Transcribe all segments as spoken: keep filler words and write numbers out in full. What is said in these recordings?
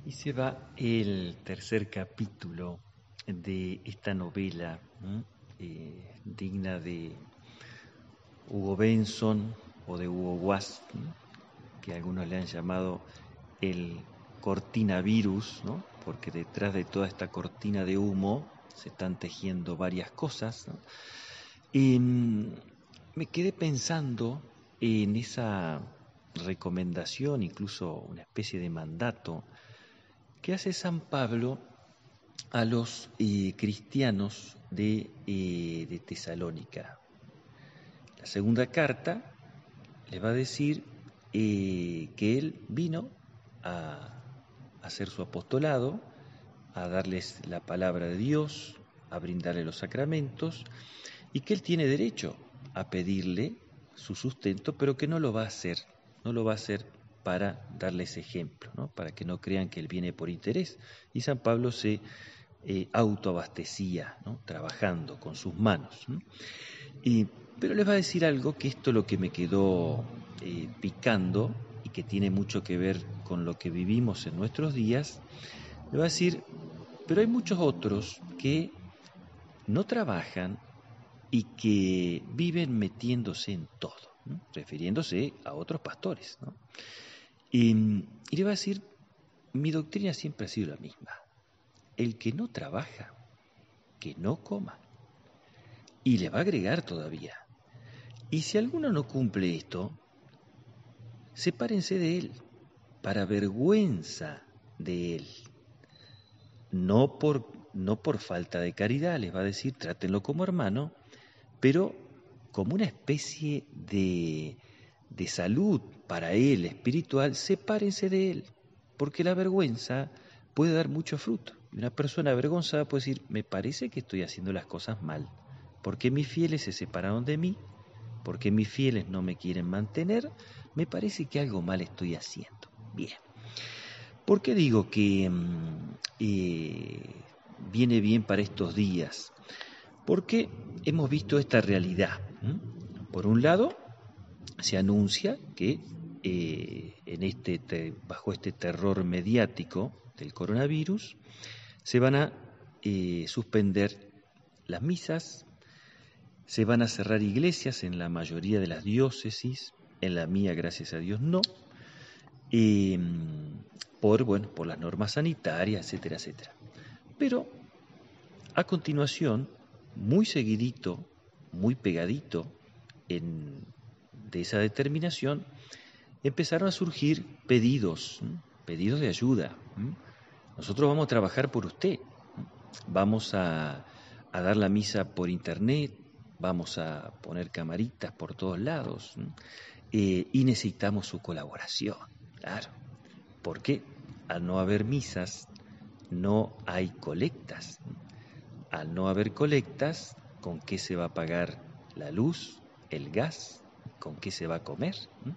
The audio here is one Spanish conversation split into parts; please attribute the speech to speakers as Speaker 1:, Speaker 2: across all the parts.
Speaker 1: Y se va el tercer capítulo de esta novela eh, digna de Hugo Benson o de Hugo Wasp, ¿no? Que algunos le han llamado el cortinavirus, ¿no? Porque detrás de toda esta cortina de humo se están tejiendo varias cosas, ¿no? Y mmm, me quedé pensando en esa recomendación, incluso una especie de mandato que hace San Pablo a los eh, cristianos de, eh, de Tesalónica. La segunda carta les va a decir eh, que él vino a hacer su apostolado, a darles la palabra de Dios, a brindarle los sacramentos, y que él tiene derecho a pedirle su sustento, pero que no lo va a hacer, no lo va a hacer para darles ejemplo, ¿no? Para que no crean que él viene por interés. Y San Pablo se eh, autoabastecía, ¿no? Trabajando con sus manos, ¿no? Y, pero les va a decir algo que esto es lo que me quedó eh, picando y que tiene mucho que ver con lo que vivimos en nuestros días. Le va a decir, pero hay muchos otros que no trabajan y que viven metiéndose en todo, ¿no? Refiriéndose a otros pastores, ¿no? Y, y le va a decir, mi doctrina siempre ha sido la misma. El que no trabaja, que no coma. Y le va a agregar todavía, y si alguno no cumple esto, sepárense de él, para vergüenza de él. No por, no por falta de caridad, les va a decir, trátenlo como hermano, pero como una especie de, de salud para él espiritual, sepárense de él, porque la vergüenza puede dar mucho fruto. Y una persona avergonzada puede decir, me parece que estoy haciendo las cosas mal, porque mis fieles se separaron de mí, porque mis fieles no me quieren mantener, me parece que algo mal estoy haciendo. Bien. ¿Por qué digo que eh, viene bien para estos días? Porque hemos visto esta realidad. Por un lado, se anuncia que eh, en este te, bajo este terror mediático del coronavirus se van a eh, suspender las misas, se van a cerrar iglesias en la mayoría de las diócesis, en la mía, gracias a Dios, no, eh, por, bueno, por las normas sanitarias, etcétera, etcétera. Pero a continuación, muy seguidito, muy pegadito en, de esa determinación, empezaron a surgir pedidos, ¿m? pedidos de ayuda. ¿m? Nosotros vamos a trabajar por usted, vamos a, a dar la misa por internet, vamos a poner camaritas por todos lados, eh, y necesitamos su colaboración, claro, porque al no haber misas no hay colectas. Al no haber colectas, ¿con qué se va a pagar la luz, el gas? ¿Con qué se va a comer?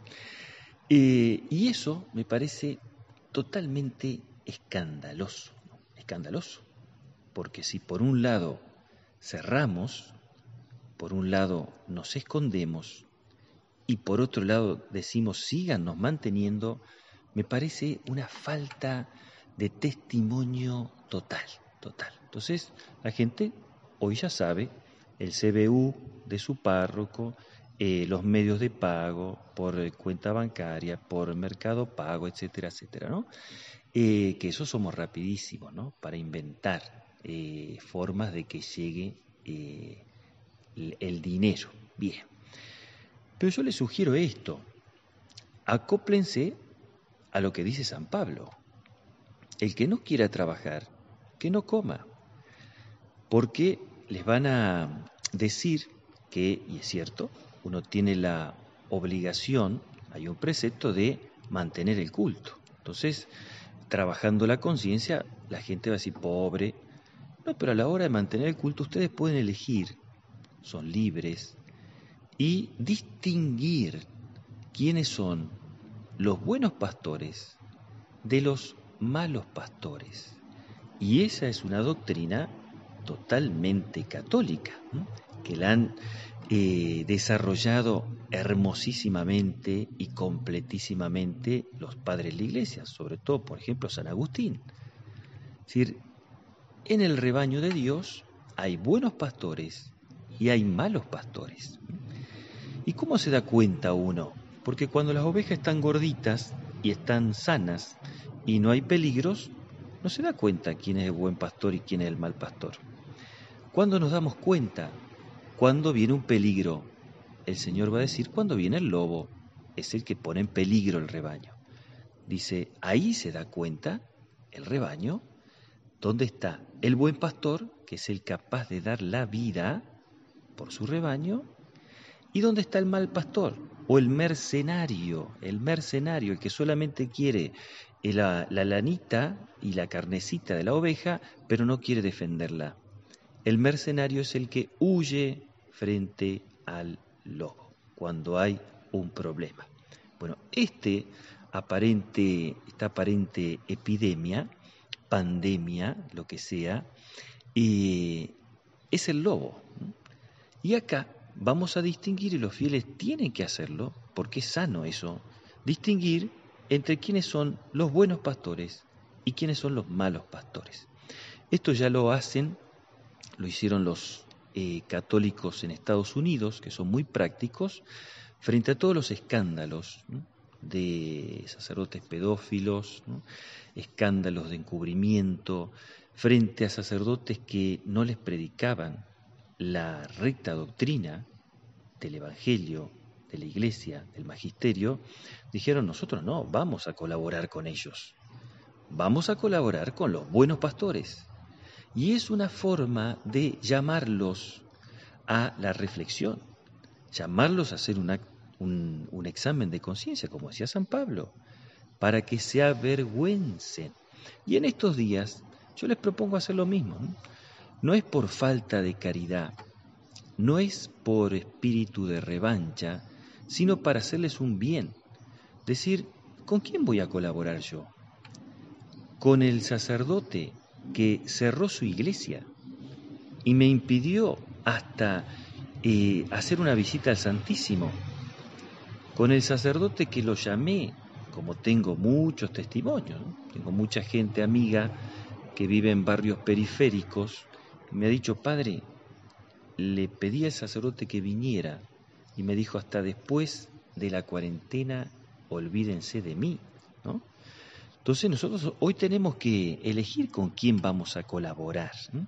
Speaker 1: Eh, y eso me parece totalmente escandaloso, ¿no? Escandaloso, porque si por un lado cerramos, por un lado nos escondemos y por otro lado decimos síganos manteniendo, me parece una falta de testimonio total, total. Entonces, la gente hoy ya sabe el C B U de su párroco, eh, los medios de pago por eh, cuenta bancaria, por Mercado Pago, etcétera, etcétera, ¿no? Eh, que eso somos rapidísimos, ¿no? Para inventar eh, formas de que llegue eh, el, el dinero. Bien. Pero yo les sugiero esto, acóplense a lo que dice San Pablo. El que no quiera trabajar, que no coma, porque les van a decir que, y es cierto, uno tiene la obligación, hay un precepto de mantener el culto. Entonces, trabajando la conciencia, la gente va a decir, pobre, no, pero a la hora de mantener el culto ustedes pueden elegir, son libres, y distinguir quiénes son los buenos pastores de los malos pastores. Y esa es una doctrina totalmente católica. que la han eh, desarrollado hermosísimamente y completísimamente los padres de la Iglesia, sobre todo, por ejemplo, San Agustín. Es decir, en el rebaño de Dios hay buenos pastores y hay malos pastores. ¿Y cómo se da cuenta uno? Porque cuando las ovejas están gorditas y están sanas y no hay peligros, no se da cuenta quién es el buen pastor y quién es el mal pastor. ¿Cuándo nos damos cuenta? Cuando viene un peligro. El Señor va a decir, cuando viene el lobo, es el que pone en peligro el rebaño. Dice, ahí se da cuenta el rebaño, dónde está el buen pastor, que es el capaz de dar la vida por su rebaño, y dónde está el mal pastor, o el mercenario, el mercenario, el que solamente quiere la, la lanita y la carnecita de la oveja, pero no quiere defenderla. El mercenario es el que huye frente al lobo, cuando hay un problema. Bueno, este aparente, esta aparente epidemia, pandemia, lo que sea, eh, es el lobo. Y acá vamos a distinguir, y los fieles tienen que hacerlo, porque es sano eso, distinguir entre quiénes son los buenos pastores y quiénes son los malos pastores. Esto ya lo hacen, lo hicieron los eh, católicos en Estados Unidos, que son muy prácticos, frente a todos los escándalos, ¿no?, de sacerdotes pedófilos, ¿no?, escándalos de encubrimiento, frente a sacerdotes que no les predicaban la recta doctrina del Evangelio, de la Iglesia, del Magisterio, dijeron, nosotros no, vamos a colaborar con ellos, vamos a colaborar con los buenos pastores. Y es una forma de llamarlos a la reflexión, llamarlos a hacer una, un, un examen de conciencia, como decía San Pablo, para que se avergüencen. Y en estos días yo les propongo hacer lo mismo, ¿no? No es por falta de caridad, no es por espíritu de revancha, sino para hacerles un bien. Decir, ¿con quién voy a colaborar yo? Con el sacerdote que cerró su iglesia y me impidió hasta eh, hacer una visita al Santísimo, con el sacerdote que lo llamé, como tengo muchos testimonios, ¿no? Tengo mucha gente amiga que vive en barrios periféricos, y me ha dicho, padre, le pedí al sacerdote que viniera y me dijo, hasta después de la cuarentena olvídense de mí, ¿no? Entonces nosotros hoy tenemos que elegir con quién vamos a colaborar, ¿no?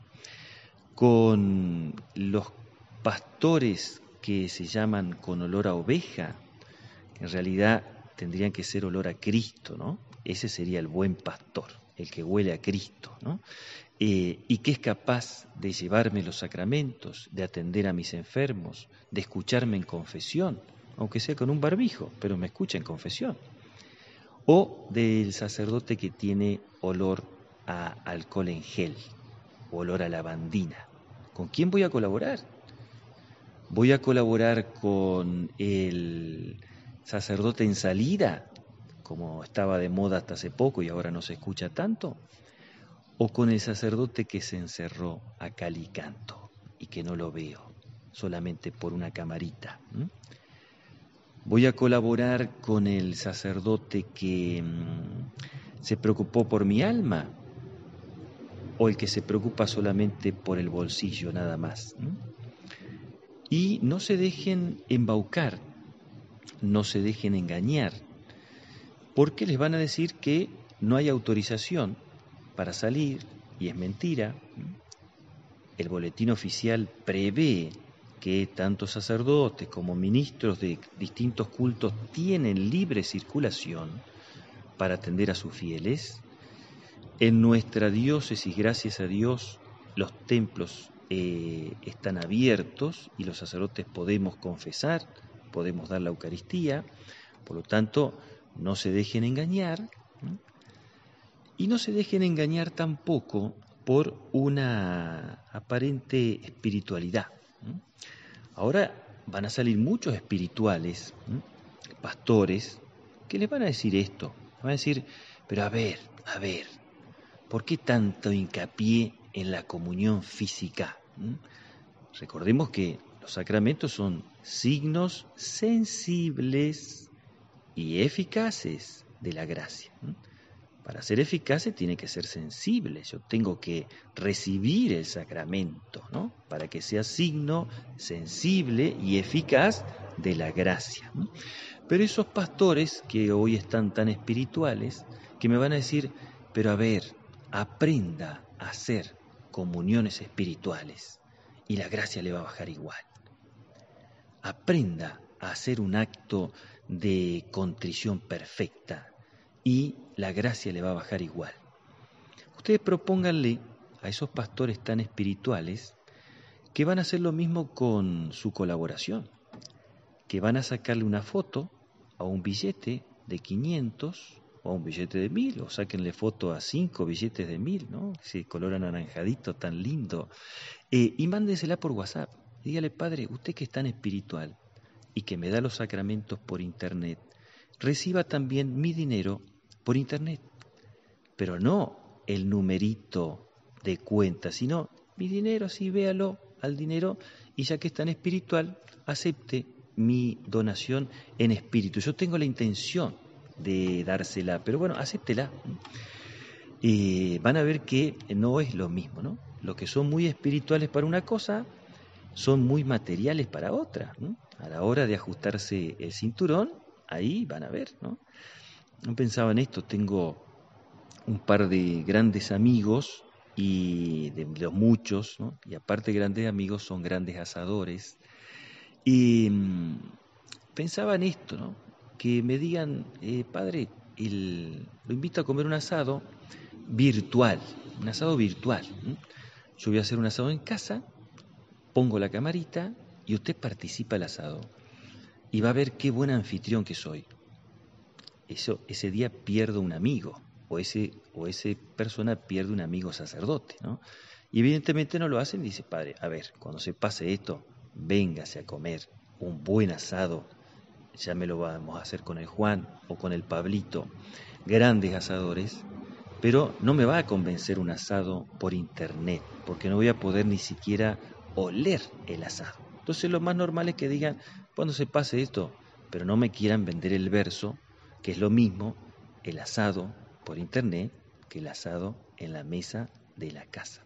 Speaker 1: Con los pastores que se llaman con olor a oveja, que en realidad tendrían que ser olor a Cristo, ¿no? Ese sería el buen pastor, el que huele a Cristo, ¿no? Eh, y que es capaz de llevarme los sacramentos, de atender a mis enfermos, de escucharme en confesión, aunque sea con un barbijo, pero me escucha en confesión. O del sacerdote que tiene olor a alcohol en gel, olor a lavandina. ¿Con quién voy a colaborar? ¿Voy a colaborar con el sacerdote en salida, como estaba de moda hasta hace poco y ahora no se escucha tanto? ¿O con el sacerdote que se encerró a cal y canto y que no lo veo, solamente por una camarita? ¿Mm? ¿Voy a colaborar con el sacerdote que mmm, se preocupó por mi alma? ¿O el que se preocupa solamente por el bolsillo nada más? ¿Mm? Y no se dejen embaucar, no se dejen engañar, porque les van a decir que no hay autorización para salir, y es mentira. El boletín oficial prevé que tanto sacerdotes como ministros de distintos cultos tienen libre circulación para atender a sus fieles. En nuestra diócesis, gracias a Dios, los templos eh, están abiertos y los sacerdotes podemos confesar, podemos dar la Eucaristía, por lo tanto, no se dejen engañar, ¿sí? Y no se dejen engañar tampoco por una aparente espiritualidad. Ahora van a salir muchos espirituales, ¿sí?, pastores, que les van a decir esto, van a decir, pero a ver, a ver, ¿por qué tanto hincapié en la comunión física? ¿Mm? Recordemos que los sacramentos son signos sensibles y eficaces de la gracia. Para ser eficaces tiene que ser sensible. Yo tengo que recibir el sacramento, ¿no? Para que sea signo sensible y eficaz de la gracia. Pero esos pastores que hoy están tan espirituales, que me van a decir, pero a ver, aprenda a hacer comuniones espirituales y la gracia le va a bajar igual. Aprenda a hacer un acto de contrición perfecta y la gracia le va a bajar igual. Ustedes propónganle a esos pastores tan espirituales que van a hacer lo mismo con su colaboración, que van a sacarle una foto a un billete de quinientos o a un billete de mil, o sáquenle foto a cinco billetes de mil, ¿no? Ese color anaranjadito tan lindo, eh, y mándensela por WhatsApp. Dígale, padre, usted que es tan espiritual y que me da los sacramentos por internet, reciba también mi dinero por internet, pero no el numerito de cuenta, sino mi dinero, así véalo al dinero, y ya que es tan espiritual, acepte mi donación en espíritu. Yo tengo la intención de dársela, pero bueno, acéptela. Eh, van a ver que no es lo mismo, ¿no? Los que son muy espirituales para una cosa, son muy materiales para otra, ¿no? A la hora de ajustarse el cinturón, ahí van a ver, ¿no? No pensaba en esto, tengo un par de grandes amigos, y de los muchos, ¿no? Y aparte grandes amigos son grandes asadores, y mmm, pensaba en esto, ¿no? Que me digan, eh, padre, el, lo invito a comer un asado virtual, un asado virtual, ¿no? Yo voy a hacer un asado en casa, pongo la camarita y usted participa del asado y va a ver qué buen anfitrión que soy. Eso, ese día pierdo un amigo, o ese, o ese persona pierde un amigo sacerdote, ¿no? Y evidentemente no lo hacen y dice, padre, a ver, cuando se pase esto, véngase a comer un buen asado, ya me lo vamos a hacer con el Juan o con el Pablito, grandes asadores, pero no me va a convencer un asado por internet, porque no voy a poder ni siquiera oler el asado. Entonces lo más normal es que digan, cuando se pase esto, pero no me quieran vender el verso, que es lo mismo el asado por internet que el asado en la mesa de la casa.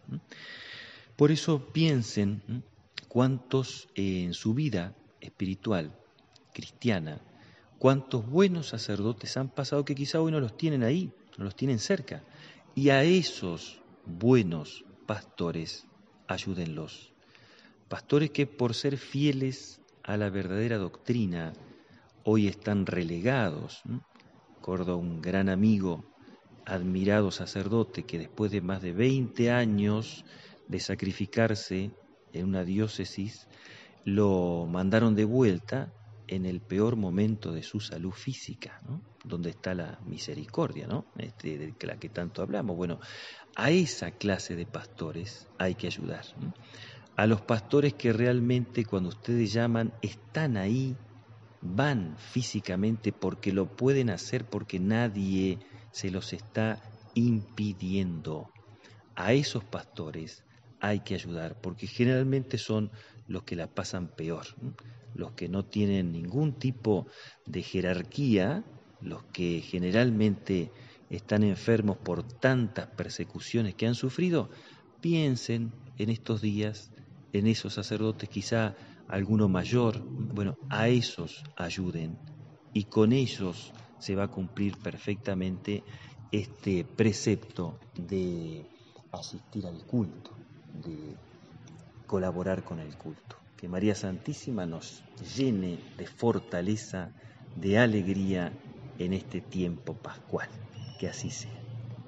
Speaker 1: Por eso piensen cuántos en su vida espiritual, cristiana, cuántos buenos sacerdotes han pasado que quizá hoy no los tienen ahí, no los tienen cerca. Y a esos buenos pastores, ayúdenlos. Pastores que por ser fieles a la verdadera doctrina, hoy están relegados. Recuerdo a un gran amigo, admirado sacerdote, que después de más de veinte años de sacrificarse en una diócesis, lo mandaron de vuelta en el peor momento de su salud física, ¿no? Donde está la misericordia, ¿no? Este, de la que tanto hablamos. Bueno, a esa clase de pastores hay que ayudar, ¿no? A los pastores que realmente cuando ustedes llaman están ahí, van físicamente porque lo pueden hacer, porque nadie se los está impidiendo. A esos pastores hay que ayudar, porque generalmente son los que la pasan peor, ¿no? Los que no tienen ningún tipo de jerarquía, los que generalmente están enfermos por tantas persecuciones que han sufrido. Piensen en estos días, en esos sacerdotes, quizá alguno mayor, bueno, a esos ayuden, y con ellos se va a cumplir perfectamente este precepto de asistir al culto, de colaborar con el culto. Que María Santísima nos llene de fortaleza, de alegría en este tiempo pascual. Que así sea.